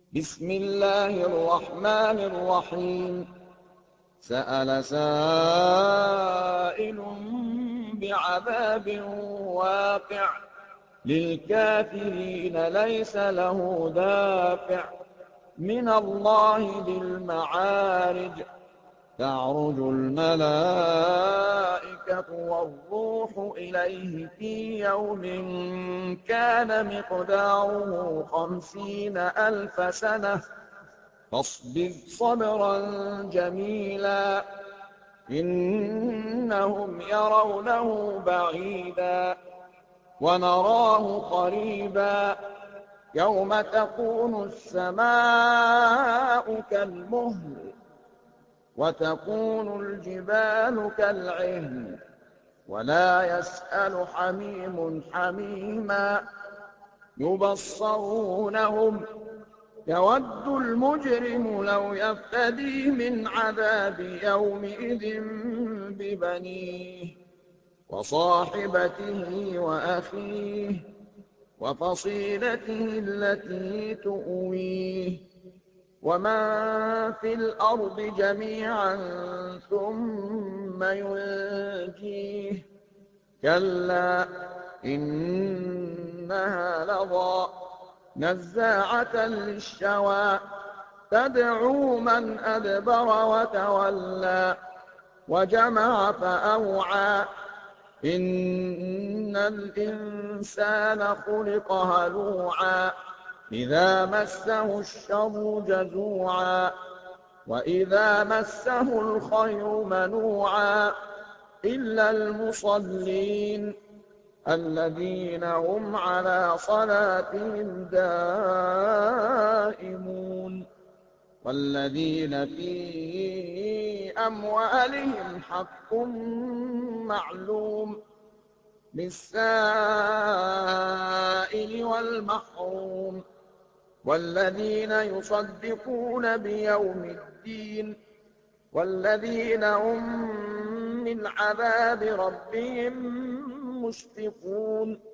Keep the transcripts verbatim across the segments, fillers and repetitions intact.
بسم الله الرحمن الرحيم سأل سائل بعذاب واقع للكافرين ليس له دافع من الله ذي المعارج تعرج الملائكة والروح إليه في يوم كان مقداره خمسين ألف سنة فاصبر صبرا جميلا إنهم يرونه بعيدا ونراه قريبا يوم تكون السماء كالمهل وتكون الجبال كالعهن ولا يسأل حميم حميما يبصرونهم يود المجرم لو يفتدي من عذاب يومئذ ببنيه وصاحبته وأخيه وفصيلته التي تؤويه ومن في الأرض جميعا ثم ينجيه كلا إنها لظى نزاعة للشوى تدعو من أدبر وتولى وجمع فأوعى إن الإنسان خلق هلوعا إذا مسه الشر جزوعا وإذا مسه الخير منوعا إلا المصلين الذين هم على صلاتهم دائمون والذين في أموالهم حق معلوم للسائل والمحروم والذين يصدقون بيوم الدين والذين هم من عذاب ربهم مشفقون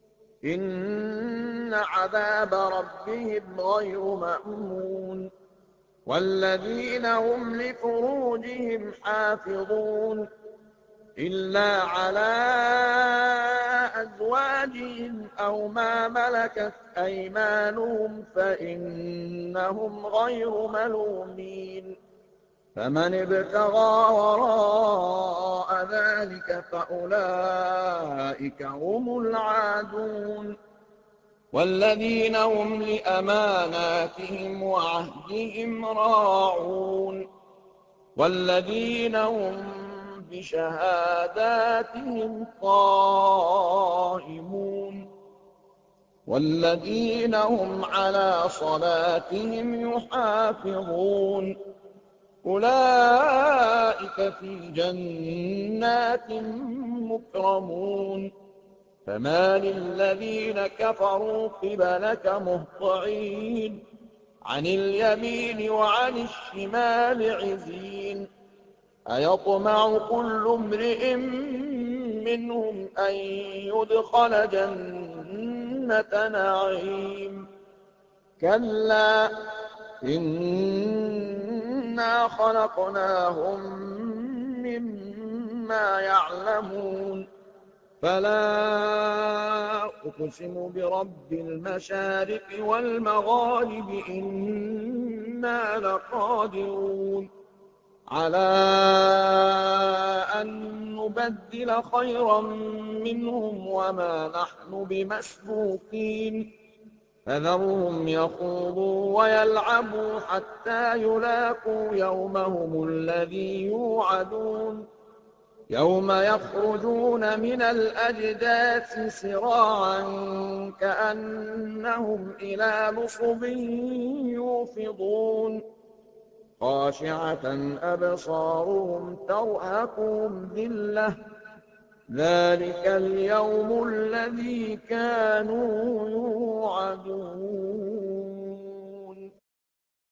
إن عذاب ربهم غير مأمون والذين هم لفروجهم حافظون إلا على أزواجهم أو ما ملكت أيمانهم فإنهم غير ملومين فمن ابتغى وراء ذلك فأولئك هم العادون والذين هم لأماناتهم وعهدهم راعون والذين هم بشهاداتهم قائمون والذين هم على صلاتهم يحافظون أولئك في جنات مكرمون فمال الذين كفروا قبلك مهطعين عن اليمين وعن الشمال عزين أيطمع كل امرئ منهم أن يدخل جنة نعيم كلا إنا خلقناهم مما يعلمون فلا أقسم برب المشارق والمغارب إنا لقادرون على أن نبدل خيرا منهم وما نحن بمسبوقين فذرهم يخوضوا ويلعبوا حتى يلاقوا يومهم الذي يوعدون يوم يخرجون من الأجداث سراعا كأنهم إلى نصب يوفضون خاشعة أبصارهم ترهقهم ذلة ذلك اليوم الذي كانوا يوعدون